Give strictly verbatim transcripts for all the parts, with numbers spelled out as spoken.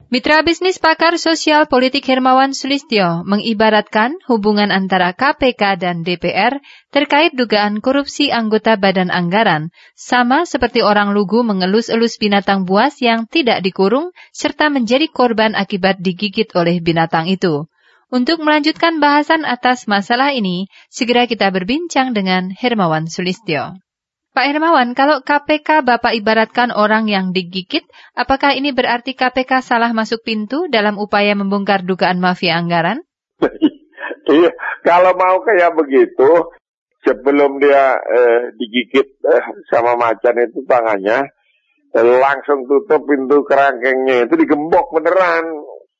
Mitra bisnis pakar sosial politik Hermawan Sulistyo mengibaratkan hubungan antara K P K dan D P R terkait dugaan korupsi anggota Badan Anggaran, sama seperti orang lugu mengelus-elus binatang buas yang tidak dikurung serta menjadi korban akibat digigit oleh binatang itu. Untuk melanjutkan bahasan atas masalah ini, segera kita berbincang dengan Hermawan Sulistyo. Pak Hermawan, kalau K P K Bapak ibaratkan orang yang digigit, apakah ini berarti K P K salah masuk pintu dalam upaya membongkar dugaan mafia anggaran? Iya, kalau mau kayak begitu, sebelum dia eh, digigit eh, sama macan itu tangannya, eh, langsung tutup pintu kerangkengnya, itu digembok beneran.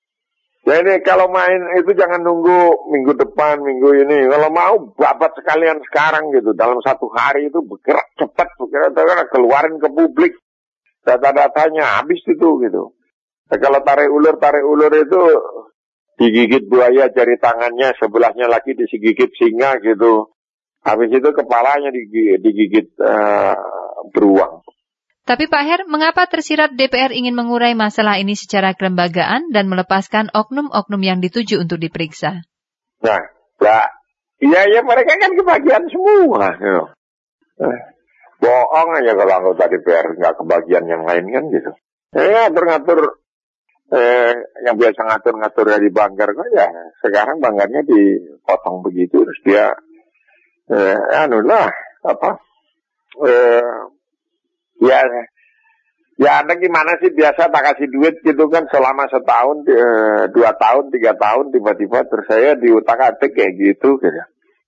Ya ini kalau main itu jangan nunggu minggu depan, minggu ini. Kalau mau babat sekalian sekarang gitu. Dalam satu hari itu bergerak cepat, bergerak keluarin ke publik. Data-datanya habis itu gitu. Nah, kalau tarik ulur, tarik ulur itu digigit buaya jari tangannya, sebelahnya lagi digigit singa gitu. Habis itu kepalanya digigit, digigit uh, beruang. Tapi Pak Her, mengapa tersirat D P R ingin mengurai masalah ini secara kelembagaan dan melepaskan oknum-oknum yang dituju untuk diperiksa? Nah, lah, iya ya mereka kan kebagian semua. Gitu. Eh, bohong aja kalau anggota D P R nggak kebagian yang lain kan gitu. Ya ngatur-ngatur, eh, yang biasa ngatur-ngatur dari banggar kok ya. Sekarang banggarnya dipotong begitu, terus dia, eh, anu lah, apa, eh, Ya, ya ada gimana sih, biasa tak kasih duit gitu kan selama setahun, e, dua tahun, tiga tahun, tiba-tiba terus saya diutak-atik kayak gitu gitu.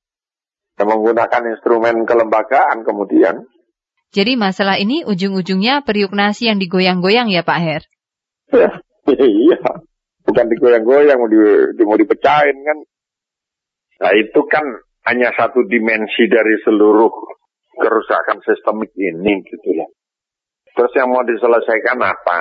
Dan menggunakan instrumen kelembagaan kemudian. Jadi masalah ini ujung-ujungnya periuk nasi yang digoyang-goyang ya Pak Her? Ya, iya, bukan digoyang-goyang, mau, di, di, mau dipecahin kan. Nah itu kan hanya satu dimensi dari seluruh kerusakan sistemik ini gitu ya. Terus yang mau diselesaikan apa?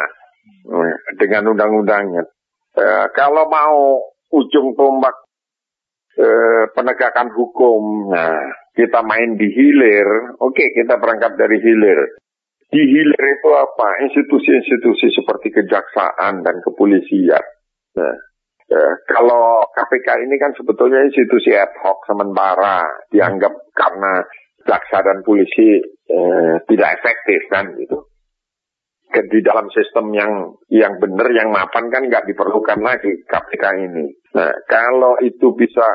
Dengan undang-undangnya. E, kalau mau ujung tombak e, penegakan hukum, nah kita main di hilir, oke kita berangkat dari hilir. Di hilir itu apa? Institusi-institusi seperti kejaksaan dan kepolisian. Nah, e, kalau K P K ini kan sebetulnya institusi ad hoc sementara, dianggap karena jaksa dan polisi e, tidak efektif kan gitu. Di dalam sistem yang yang benar, yang mapan kan nggak diperlukan lagi K P K ini. Nah, kalau itu bisa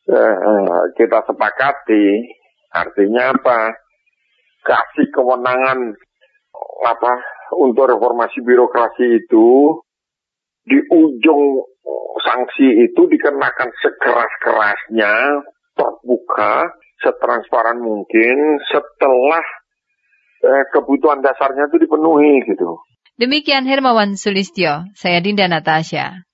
uh, kita sepakati, artinya apa? Kasih kewenangan apa untuk reformasi birokrasi itu di ujung sanksi itu dikenakan sekeras-kerasnya, terbuka, setransparan mungkin setelah Eh, kebutuhan dasarnya itu dipenuhi gitu. Demikian Hermawan Sulistyo, saya Dinda Natasha.